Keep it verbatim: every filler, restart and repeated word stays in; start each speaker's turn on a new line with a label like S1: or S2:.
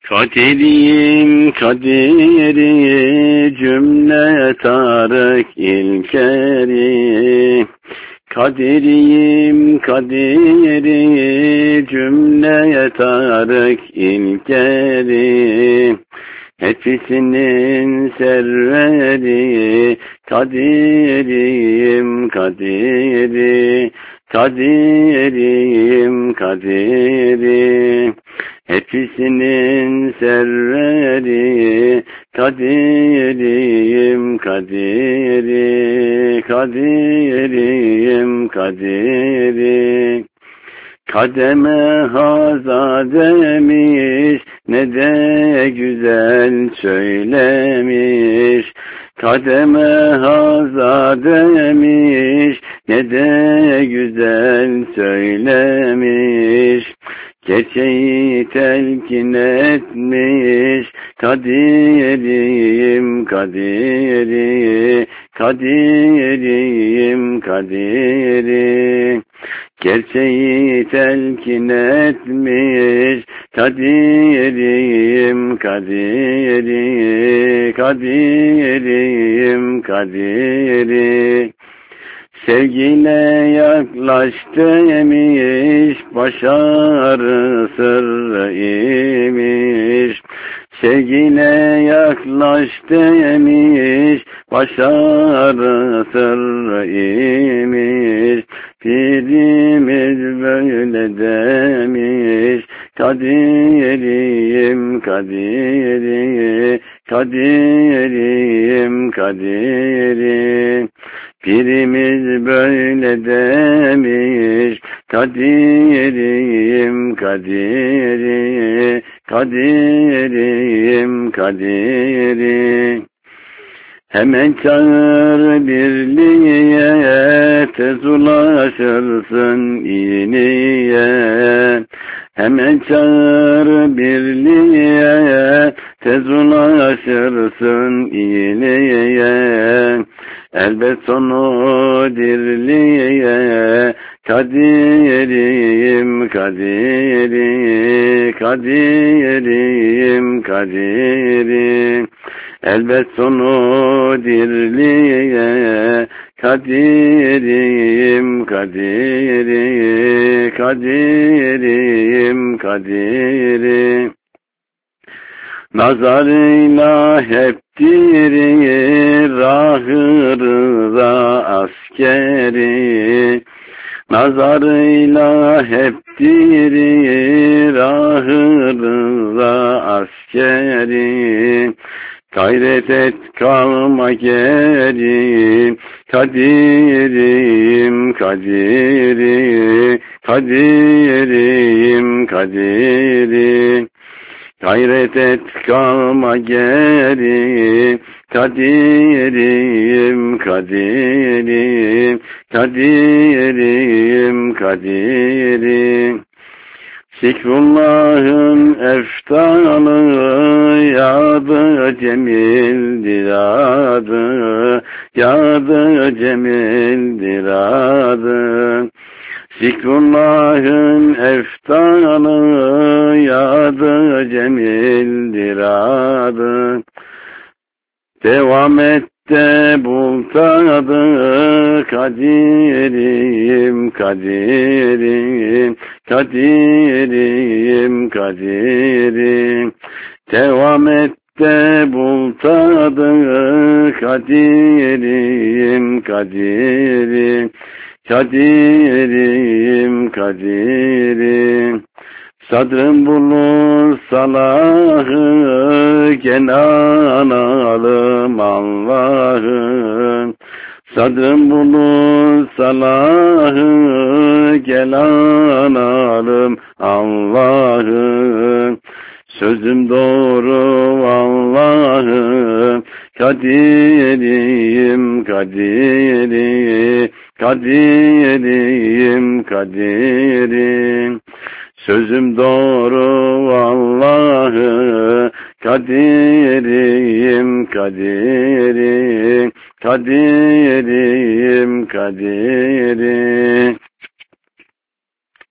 S1: Kadiriyim kadiri cümle Tarık İlkeri. Kadiriyim kadiri cümle Tarık İlkeri. Hepsinin serveri kadiriyim kadiri. Kadiriyim kadiri. Hepsinin serveri kadiriyim kadiri. Kadiriyim kadiri. Kademe haza demiş, ne de güzel söylemiş. Kademe haza demiş, ne de güzel söylemiş. Gerçeği telkin etmiş, kadiriyim kadiri. Kadiriyim kadiri. Gerçeği telkin etmiş, kadiriyim kadiri. Kadiriyim kadiri. Sevgiyle yaklaş demiş, başarı sırrı imiş. Sevgiyle yaklaş demiş, başarı sırrı imiş. Pirimiz böyle demiş, kadiriyim kadiri. Kadiriyim kadiri. Pirimiz böyle demiş, kadiriyim kadiri. Kadiriyim kadiri. Hemen çağır birliğe, tez ulaşırsın iyiliğe. Hemen çağır birliğe, tez ulaşırsın iyiliğe. Elbet sonu dirliğe, kadiriyim kadiri. Kadiriyim kadiri. Elbet sonu dirliğe, kadiriyim kadiri. Kadiriyim kadiri. Nazarıyla hep diri, rahı rıza askeri. Nazarıyla hep diri, rahı rıza askeri. Gayret et kalma geri, kadiriyim kadiri. Kadiriyim kadiri. Gayret et kalma geri, kadiriyim kadiri. Kadiriyim kadiri. Zikrullah'ın eftalı, yadı cemildir adı. Yadı cemildir adı. Zikrullah'ın eftalı, yadı cemildir adı. Devam et de bul tadı, kadiriyim kadiri. Kadiriyim kadiri. Devam et de bul tadı, kadiriyim kadiri. Kadiriyim kadiri. Sadrın bulur salahı, Kenan alım Allah'ı. Sadrın bulur salahı, Kenan alım Allah'ı. Sözüm doğru vallahi, kadiriyim kadiri. Kadiriyim kadiri. Sözüm doğru vallahi, kadiriyim kadiri. Kadiriyim kadiri.